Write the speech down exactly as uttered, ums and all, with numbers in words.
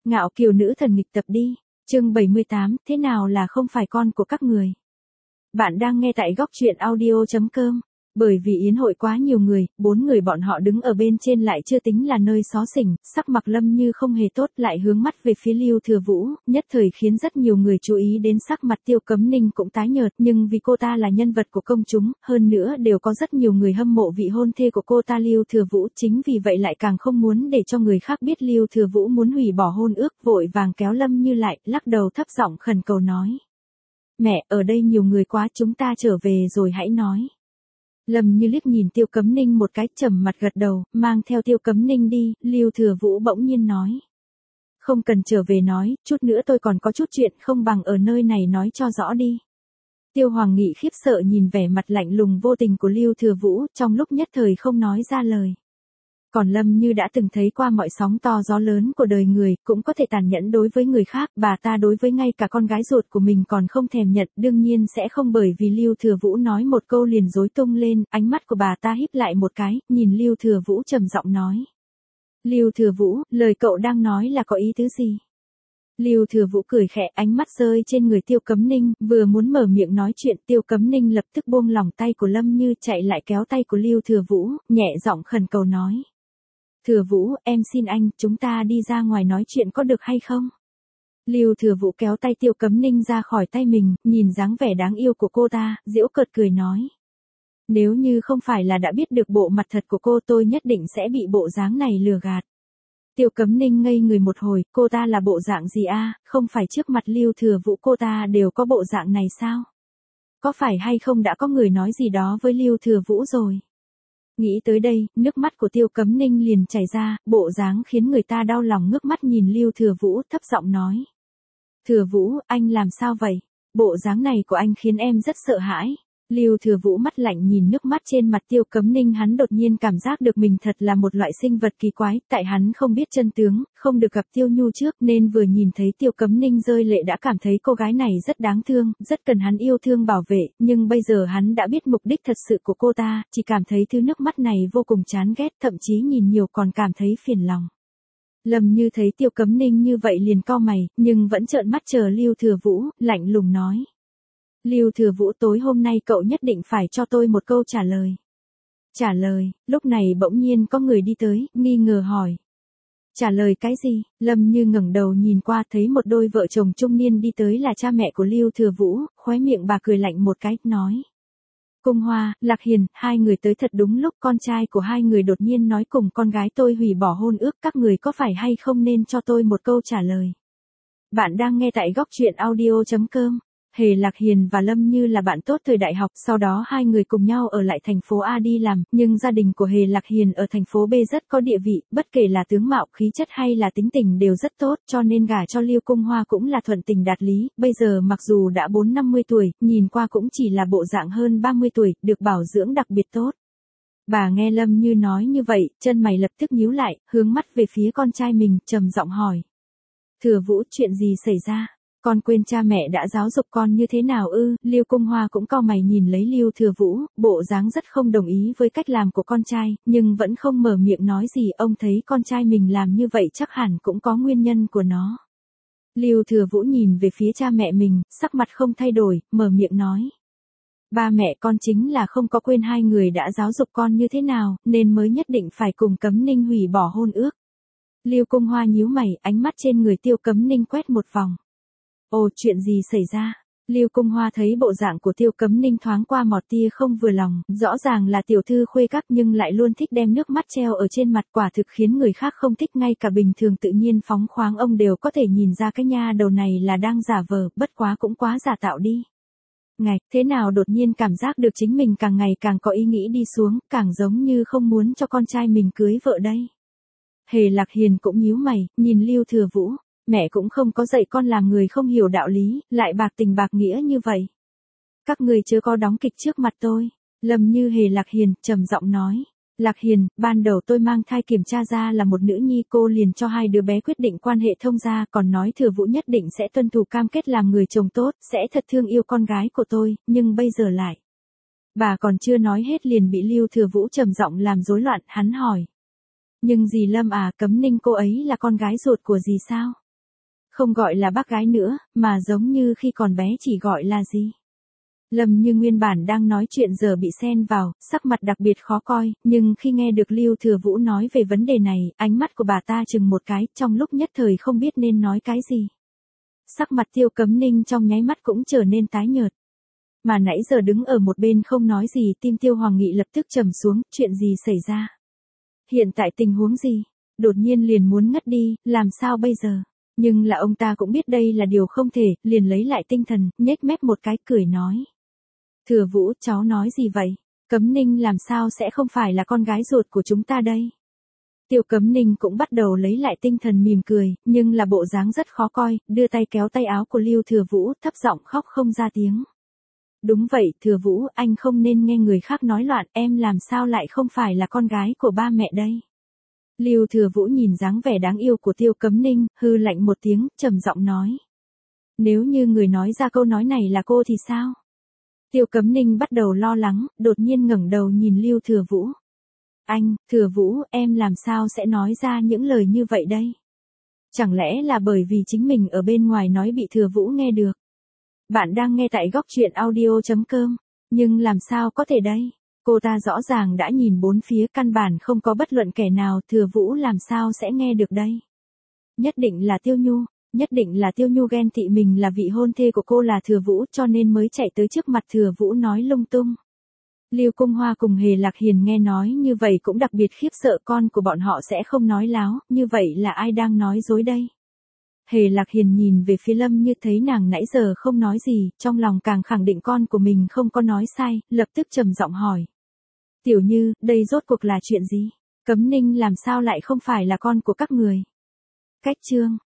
Ngạo kiều nữ thần nghịch tập đi. Chương bảy mươi tám, thế nào là không phải con của các người? Bạn đang nghe tại góc truyện audio chấm com. Bởi vì yến hội quá nhiều người, bốn người bọn họ đứng ở bên trên lại chưa tính là nơi xó xỉnh, sắc mặt Lâm Như không hề tốt, lại hướng mắt về phía Lưu Thừa Vũ, nhất thời khiến rất nhiều người chú ý đến sắc mặt Tiêu Cấm Ninh cũng tái nhợt, nhưng vì cô ta là nhân vật của công chúng, hơn nữa đều có rất nhiều người hâm mộ vị hôn thê của cô ta Lưu Thừa Vũ, chính vì vậy lại càng không muốn để cho người khác biết Lưu Thừa Vũ muốn hủy bỏ hôn ước, vội vàng kéo Lâm Như lại, lắc đầu thấp giọng khẩn cầu nói: "Mẹ, ở đây nhiều người quá, chúng ta trở về rồi hãy nói." Lâm Như liếc nhìn Tiêu Cấm Ninh một cái, trầm mặt gật đầu, mang theo Tiêu Cấm Ninh đi. Lưu Thừa Vũ bỗng nhiên nói: "Không cần trở về nói, chút nữa tôi còn có chút chuyện, không bằng ở nơi này nói cho rõ đi." Tiêu Hoàng Nghị khiếp sợ nhìn vẻ mặt lạnh lùng vô tình của Lưu Thừa Vũ, trong lúc nhất thời không nói ra lời. Còn Lâm Như đã từng thấy qua mọi sóng to gió lớn của đời người, cũng có thể tàn nhẫn đối với người khác, bà ta đối với ngay cả con gái ruột của mình còn không thèm nhận, đương nhiên sẽ không bởi vì Lưu Thừa Vũ nói một câu liền rối tung lên. Ánh mắt của bà ta híp lại một cái, nhìn Lưu Thừa Vũ trầm giọng nói: "Lưu Thừa Vũ, lời cậu đang nói là có ý tứ gì?" Lưu Thừa Vũ cười khẽ, ánh mắt rơi trên người Tiêu Cấm Ninh, vừa muốn mở miệng nói chuyện, Tiêu Cấm Ninh lập tức buông lỏng tay của Lâm Như, chạy lại kéo tay của Lưu Thừa Vũ, nhẹ giọng khẩn cầu nói: "Thừa Vũ, em xin anh, chúng ta đi ra ngoài nói chuyện có được hay không?" Lưu Thừa Vũ kéo tay Tiêu Cấm Ninh ra khỏi tay mình, nhìn dáng vẻ đáng yêu của cô ta, giễu cợt cười nói: "Nếu như không phải là đã biết được bộ mặt thật của cô, tôi nhất định sẽ bị bộ dáng này lừa gạt." Tiêu Cấm Ninh ngây người một hồi, cô ta là bộ dạng gì a? Không phải trước mặt Lưu Thừa Vũ cô ta đều có bộ dạng này sao? Có phải hay không đã có người nói gì đó với Lưu Thừa Vũ rồi? Nghĩ tới đây, nước mắt của Tiêu Cấm Ninh liền chảy ra, bộ dáng khiến người ta đau lòng, ngước mắt nhìn Lưu Thừa Vũ, thấp giọng nói: "Thừa Vũ, anh làm sao vậy? Bộ dáng này của anh khiến em rất sợ hãi." Lưu Thừa Vũ mắt lạnh nhìn nước mắt trên mặt Tiêu Cấm Ninh, hắn đột nhiên cảm giác được mình thật là một loại sinh vật kỳ quái, tại hắn không biết chân tướng, không được gặp Tiêu Nhu trước, nên vừa nhìn thấy Tiêu Cấm Ninh rơi lệ đã cảm thấy cô gái này rất đáng thương, rất cần hắn yêu thương bảo vệ, nhưng bây giờ hắn đã biết mục đích thật sự của cô ta, chỉ cảm thấy thứ nước mắt này vô cùng chán ghét, thậm chí nhìn nhiều còn cảm thấy phiền lòng. Lâm Như thấy Tiêu Cấm Ninh như vậy liền cau mày, nhưng vẫn trợn mắt chờ Lưu Thừa Vũ, lạnh lùng nói: "Lưu Thừa Vũ, tối hôm nay cậu nhất định phải cho tôi một câu trả lời." "Trả lời?" Lúc này bỗng nhiên có người đi tới, nghi ngờ hỏi: "Trả lời cái gì?" Lâm Như ngẩng đầu nhìn qua, thấy một đôi vợ chồng trung niên đi tới là cha mẹ của Lưu Thừa Vũ, khóe miệng bà cười lạnh một cái, nói: "Cung Hoa, Lạc Hiền, hai người tới thật đúng lúc, con trai của hai người đột nhiên nói cùng con gái tôi hủy bỏ hôn ước, các người có phải hay không nên cho tôi một câu trả lời." Bạn đang nghe tại góc truyện audio chấm com. Hề Lạc Hiền và Lâm Như là bạn tốt thời đại học, sau đó hai người cùng nhau ở lại thành phố A đi làm, nhưng gia đình của Hề Lạc Hiền ở thành phố B rất có địa vị, bất kể là tướng mạo, khí chất hay là tính tình đều rất tốt, cho nên gả cho Lưu Cung Hoa cũng là thuận tình đạt lý, bây giờ mặc dù đã bốn năm mươi tuổi, nhìn qua cũng chỉ là bộ dạng hơn ba mươi tuổi, được bảo dưỡng đặc biệt tốt. Bà nghe Lâm Như nói như vậy, chân mày lập tức nhíu lại, hướng mắt về phía con trai mình, trầm giọng hỏi: "Thừa Vũ, chuyện gì xảy ra? Con quên cha mẹ đã giáo dục con như thế nào ư?" Lưu Cung Hoa cũng cau mày nhìn lấy Lưu Thừa Vũ, bộ dáng rất không đồng ý với cách làm của con trai, nhưng vẫn không mở miệng nói gì, ông thấy con trai mình làm như vậy chắc hẳn cũng có nguyên nhân của nó. Lưu Thừa Vũ nhìn về phía cha mẹ mình, sắc mặt không thay đổi, mở miệng nói: "Ba mẹ con chính là không có quên hai người đã giáo dục con như thế nào, nên mới nhất định phải cùng Cấm Ninh hủy bỏ hôn ước." Lưu Cung Hoa nhíu mày, ánh mắt trên người Tiêu Cấm Ninh quét một vòng. "Ồ, chuyện gì xảy ra?" Lưu Cung Hoa thấy bộ dạng của Tiêu Cấm Ninh thoáng qua một tia không vừa lòng, rõ ràng là tiểu thư khuê các nhưng lại luôn thích đem nước mắt treo ở trên mặt, quả thực khiến người khác không thích, ngay cả bình thường tự nhiên phóng khoáng ông đều có thể nhìn ra cái nha đầu này là đang giả vờ, bất quá cũng quá giả tạo đi. Ngạch, thế nào đột nhiên cảm giác được chính mình càng ngày càng có ý nghĩ đi xuống, càng giống như không muốn cho con trai mình cưới vợ đây. Hề Lạc Hiền cũng nhíu mày, nhìn Lưu Thừa Vũ. Mẹ cũng không có dạy con làm người không hiểu đạo lý, lại bạc tình bạc nghĩa như vậy. Các người chớ có đóng kịch trước mặt tôi. Lâm Như Hề Lạc Hiền, trầm giọng nói. Lạc Hiền, ban đầu tôi mang thai kiểm tra ra là một nữ nhi, cô liền cho hai đứa bé quyết định quan hệ thông gia, còn nói Thừa Vũ nhất định sẽ tuân thủ cam kết làm người chồng tốt, sẽ thật thương yêu con gái của tôi, nhưng bây giờ lại. Bà còn chưa nói hết liền bị Lưu Thừa Vũ trầm giọng làm rối loạn, hắn hỏi. Nhưng dì Lâm à, Cấm Ninh cô ấy là con gái ruột của dì sao? Không gọi là bác gái nữa, mà giống như khi còn bé chỉ gọi là gì? Lâm Như nguyên bản đang nói chuyện giờ bị xen vào, sắc mặt đặc biệt khó coi, nhưng khi nghe được Lưu Thừa Vũ nói về vấn đề này, ánh mắt của bà ta chừng một cái, trong lúc nhất thời không biết nên nói cái gì. Sắc mặt Tiêu Cấm Ninh trong nháy mắt cũng trở nên tái nhợt. Mà nãy giờ đứng ở một bên không nói gì, tim Tiêu Hoàng Nghị lập tức trầm xuống, chuyện gì xảy ra? Hiện tại tình huống gì? Đột nhiên liền muốn ngất đi, làm sao bây giờ? Nhưng là ông ta cũng biết đây là điều không thể, liền lấy lại tinh thần, nhếch mép một cái cười nói. Thừa Vũ, cháu nói gì vậy? Cấm Ninh làm sao sẽ không phải là con gái ruột của chúng ta đây? Tiêu Cấm Ninh cũng bắt đầu lấy lại tinh thần mỉm cười, nhưng là bộ dáng rất khó coi, đưa tay kéo tay áo của Lưu Thừa Vũ, thấp giọng khóc không ra tiếng. Đúng vậy, Thừa Vũ, anh không nên nghe người khác nói loạn, em làm sao lại không phải là con gái của ba mẹ đây? Lưu Thừa Vũ nhìn dáng vẻ đáng yêu của Tiêu Cấm Ninh, hư lạnh một tiếng, trầm giọng nói. Nếu như người nói ra câu nói này là cô thì sao? Tiêu Cấm Ninh bắt đầu lo lắng, đột nhiên ngẩng đầu nhìn Lưu Thừa Vũ. Anh, Thừa Vũ, em làm sao sẽ nói ra những lời như vậy đây? Chẳng lẽ là bởi vì chính mình ở bên ngoài nói bị Thừa Vũ nghe được? Bạn đang nghe tại góc truyện audio chấm com, nhưng làm sao có thể đây? Cô ta rõ ràng đã nhìn bốn phía, căn bản không có bất luận kẻ nào, Thừa Vũ làm sao sẽ nghe được đây? Nhất định là Tiêu Nhu, nhất định là Tiêu Nhu ghen tị mình là vị hôn thê của cô là Thừa Vũ cho nên mới chạy tới trước mặt Thừa Vũ nói lung tung. Lưu Cung Hoa cùng Hề Lạc Hiền nghe nói như vậy cũng đặc biệt khiếp sợ, con của bọn họ sẽ không nói láo, như vậy là ai đang nói dối đây? Hề Lạc Hiền nhìn về phía Lâm Như thấy nàng nãy giờ không nói gì, trong lòng càng khẳng định con của mình không có nói sai, lập tức trầm giọng hỏi. Tiểu Như, đây rốt cuộc là chuyện gì? Cấm Ninh làm sao lại không phải là con của các người? Cách chương